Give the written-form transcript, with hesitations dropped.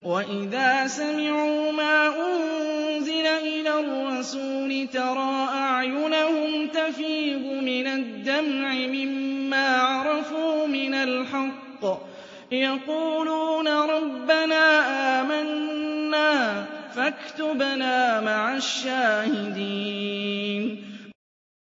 وَإِذَا سَمِعُوا مَا أُنزِلَ إِلَى الرَّسُولِ تَرَىٰ أَعْيُنَهُمْ تَفِيضُ مِنَ الدَّمْعِ مِمَّا عَرَفُوا مِنَ الْحَقِّ يَقُولُونَ رَبَّنَا آمَنَّا فَاكْتُبْنَا مَعَ الشَّاهِدِينَ